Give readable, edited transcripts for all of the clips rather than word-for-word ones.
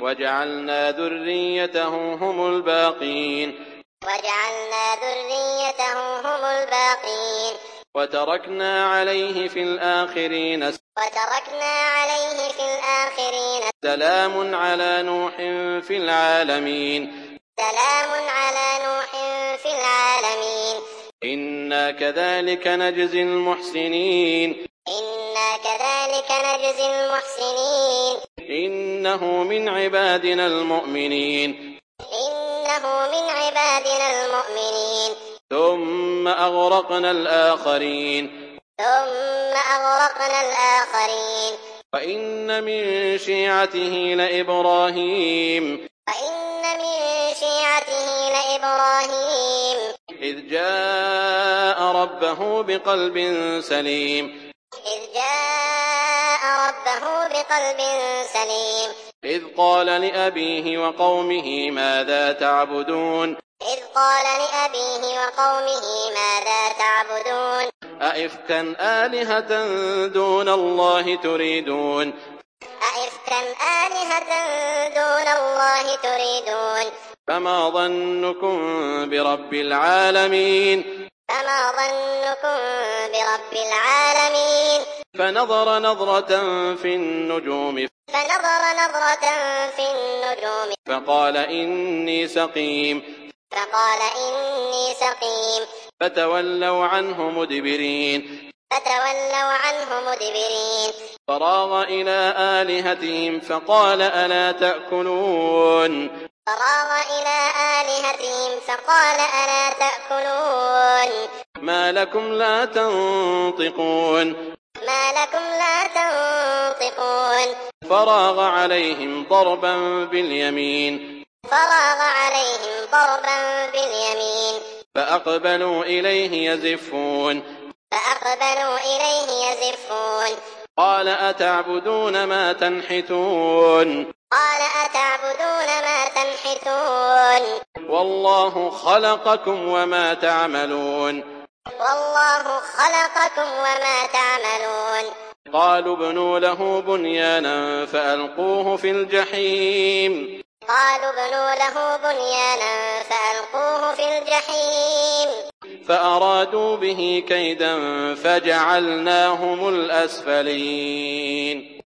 وجعلنا ذريته هم الباقين وتركنا عليه في الآخرين سلام على نوح في العالمين إنا كذلك نجزي المحسنين إنه من عبادنا المؤمنين ثم أغرقنا الآخرين وإن من شيعته لإبراهيم إذ جاء ربه بقلب سليم إذ قال لأبيه وقومه ماذا تعبدون أئفكا آلهة دون الله تريدون فما ظنكم برب العالمين فنظر نظرة في النجوم فقال إني سقيم فتولوا عنه مدبرين فراغ إلى آلهتهم فقال ألا تأكلون ما لكم لا تنطقون فراغ عليهم ضربا باليمين فأقبلوا إليه يزفون قال أتعبدون ما تنحتون والله خلقكم وما تعملون قالوا ابنوا له بنيانا فألقوه في الجحيم فأرادوا به كيدا فجعلناهم الأسفلين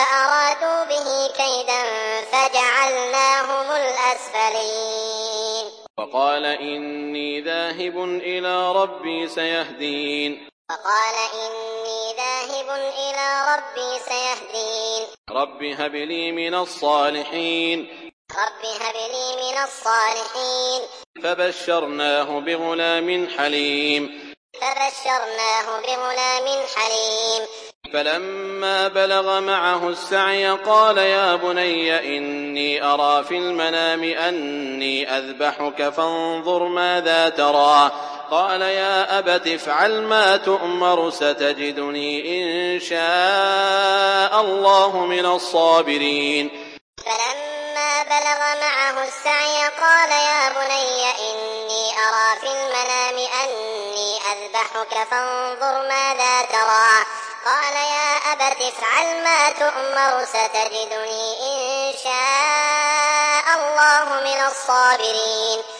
وقال إني ذاهب إلى ربي سيهدين رب هب لي من الصالحين فبشرناه بغلام حليم فلما بلغ معه السعي قال يا بني إني أرى في المنام أني أذبحك فانظر ماذا ترى قال يا أبت افعل ما تؤمر ستجدني إن شاء الله من الصابرين فلما بلغ معه السعي قال يا بني إني أرى في المنام أني أذبحك فانظر ماذا ترى قال يا أبت افعل ما تؤمر ستجدني إن شاء الله من الصابرين